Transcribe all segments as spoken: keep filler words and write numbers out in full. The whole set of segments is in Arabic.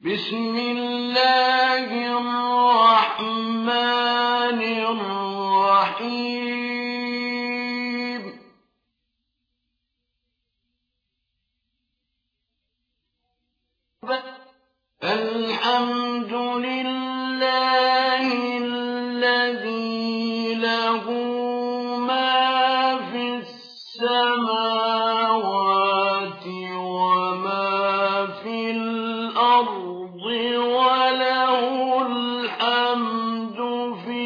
بسم الله الرحمن الرحيم الحمد لله الذي له ما في السماوات وما في الأرض وله الحمد في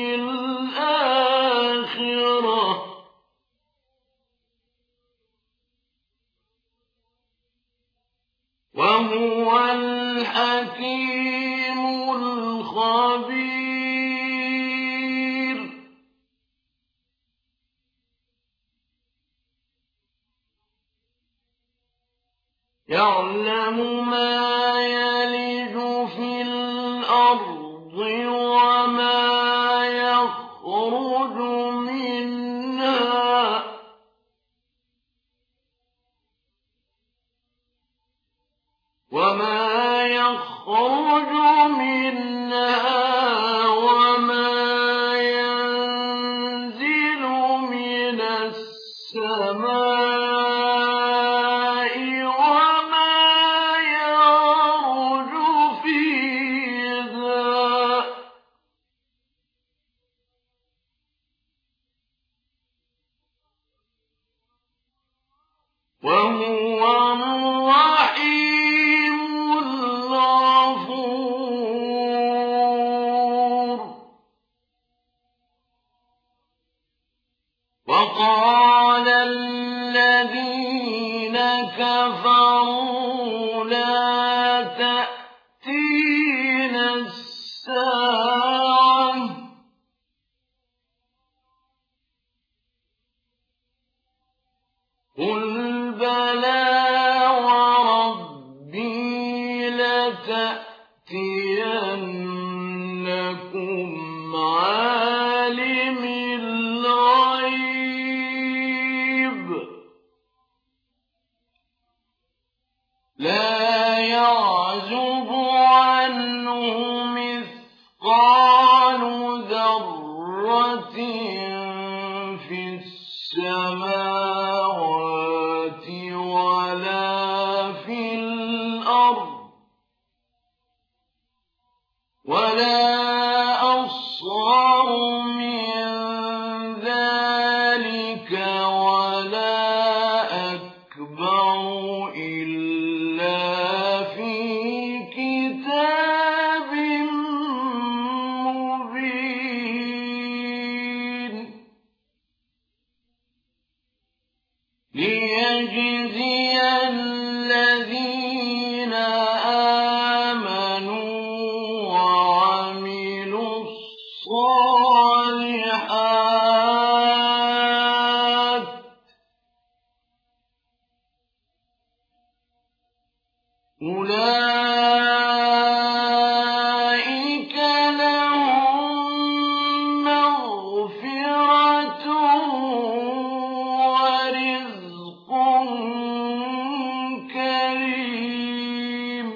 الآخرة وهو الحكيم الخبير يعلم ما يلج في الأرض وما يخرج منها وما يخرج منها وما ينزل من السماء وما يعرج فيها وهو الرحيم الغفور وقال الذين كفروا لا تأتينا الساعة قل بلى وربي لتأتينكم عالم الغيب لا يعزب عنه مثقال ذرة في السماوات ولا في الأرض ولا أصغر من ذلك ولا أكبر إلا في كتاب مبين ليجزي الذين آمنوا وعملوا الصالحات أولئك لهم مغفرة ورزق كريم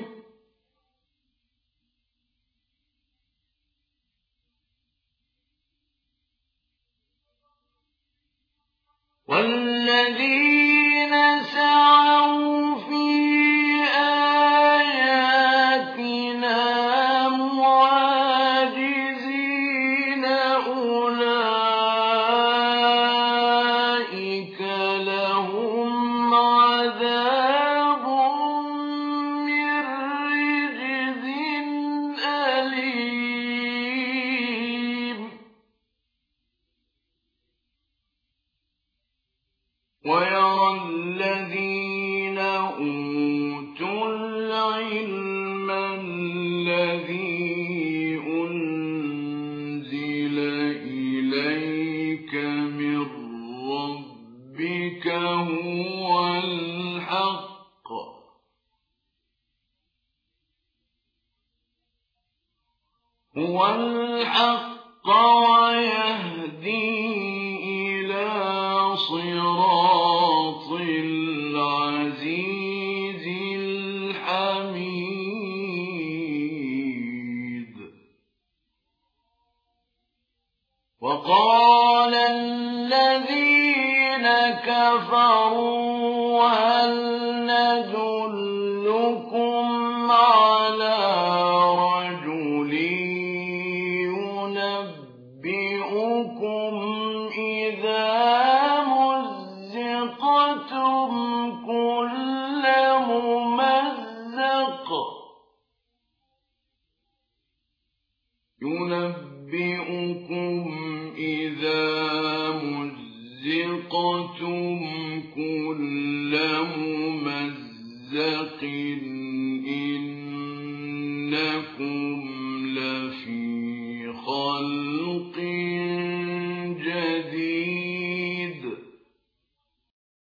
والذين سعوا في آياتنا معاجزين أولئك لهم عذاب من رجز أليم ويرى الذين أوتوا العلم الذي أنزل إليك من ربك هو الحق هو الحق ويهدي إلى صراط العزيز الحميد وقال الذين كفروا هل ندلكم على رجل ينبئكم إذا مزقتم كل ممزق ينبئكم إذا مزقتم كل ممزق